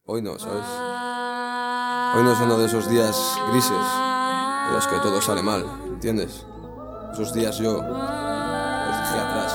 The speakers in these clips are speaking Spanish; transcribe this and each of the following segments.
Hoy no, ¿sabes? Hoy no es uno de esos días grises en los que todo sale mal, ¿entiendes? Esos días yo los dejé atrás.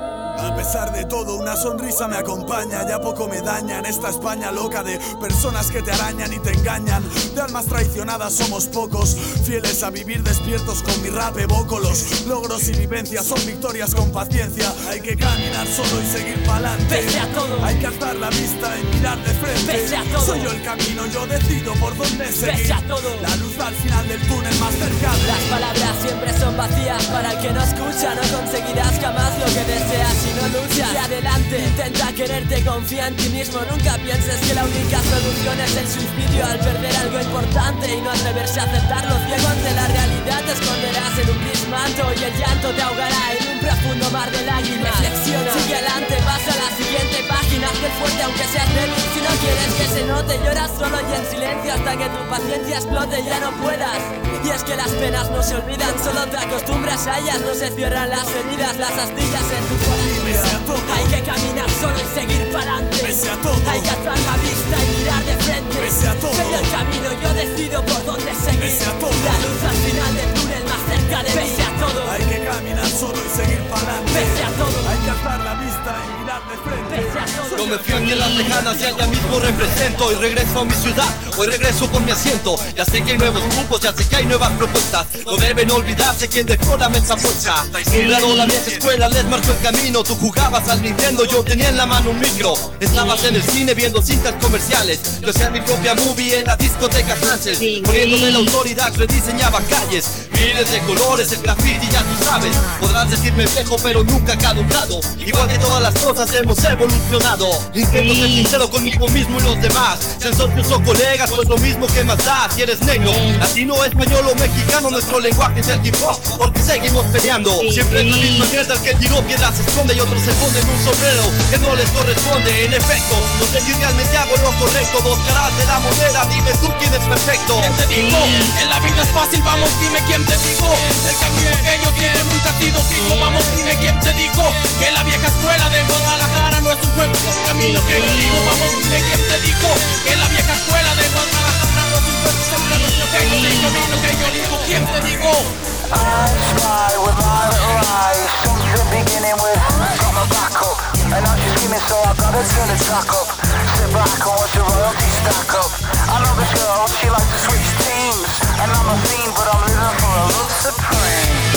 A pesar de todo, una sonrisa me acompaña. Ya poco me daña en esta España loca de personas que te arañan y te engañan. De almas traicionadas somos pocos, fieles a vivir despiertos con mi rap evoco. Los logros y vivencias son victorias con paciencia. Hay que caminar solo y seguir pa'lante. Pese a todo, hay que alzar la vista y mirar de frente. Pese a todo, soy yo el camino, yo decido por dónde seguir. Pese a todo, la luz al final del túnel más cercano. Las palabras siempre son vacías para el que no escucha. No conseguirás jamás lo que deseas si no luchas. Sigue adelante, intenta quererte, confía en ti mismo. Nunca pienses que la única solución es el suicidio al perder algo importante y no atreverse a aceptarlo. Ciego ante la realidad te esconderás en un gris manto y el llanto te ahogará en un profundo mar de lágrimas. Reflexiona, sigue adelante, pasa a la siguiente página. Sé fuerte aunque seas débil, si no quieres que se note, lloras solo y en silencio hasta que tu paciencia explote y ya no puedas. Y es que las penas no se olvidan, solo te acostumbras a ellas. No se cierran las heridas, las astillas en tu corazón. Hay que caminar solo y seguir para adelante. Pese a todo, hay que alzar la vista y mirar de frente. Pese a todo, soy el camino, yo decido por dónde seguir. Pese a todo, la luz al final del túnel más cerca de mí. Pese a todo, hay que caminar solo y seguir para adelante. Pese a todo, hay que alzar la vista y mirar de frente. Pese a todo, no me fío en las lejanas y allá mismo represento. Y regreso a mi ciudad, hoy regreso por mi asiento. Ya sé que hay nuevos grupos, ya sé que hay nuevas propuestas. No deben olvidarse quien dejó la mesa puesta. Claro, la vieja escuela les marcó el camino. Tú jugabas al Nintendo, yo tenía en la mano un micro. Estabas en el cine viendo cintas comerciales. Yo hacía mi propia movie en la discoteca Sánchez. Poniéndome la autoridad, rediseñaba calles. Miles de colores, el graffiti ya tú sabes. Podrás decirme viejo pero nunca caducado. Igual que todas las cosas hemos evolucionado. Intento ser sincero conmigo mismo y los demás. Ser socios o colegas pues lo mismo que más da. Si eres negro, latino, español o mexicano, nuestro lenguaje es el hip hop, porque seguimos peleando. Siempre es la misma mierda, el que tiró piedras se esconde y otros se ponen un sombrero que no les corresponde. En efecto, no sé si realmente hago lo correcto. Dos caras de la moneda, dime tú quién es perfecto. ¿Quién te dijo? En la vida es fácil, vamos, dime quién te dijo. El camino que yo quiero nunca ha sido fijo. Vamos, dime quién te dijo que la vieja escuela de Guadalajara no es un juego. El camino que yo digo, vamos, dime quién te dijo que la vieja escuela de Guadalajara no es un juego. El camino que yo digo, ¿quién te dijo? I spy with my little eyes, something beginning with got my back up, and I'm just screaming so I gotta turn the track up. Sit back and watch the royalty stack up. I know this girl, she likes to switch teams, and I'm a fiend but I'm living for a love supreme.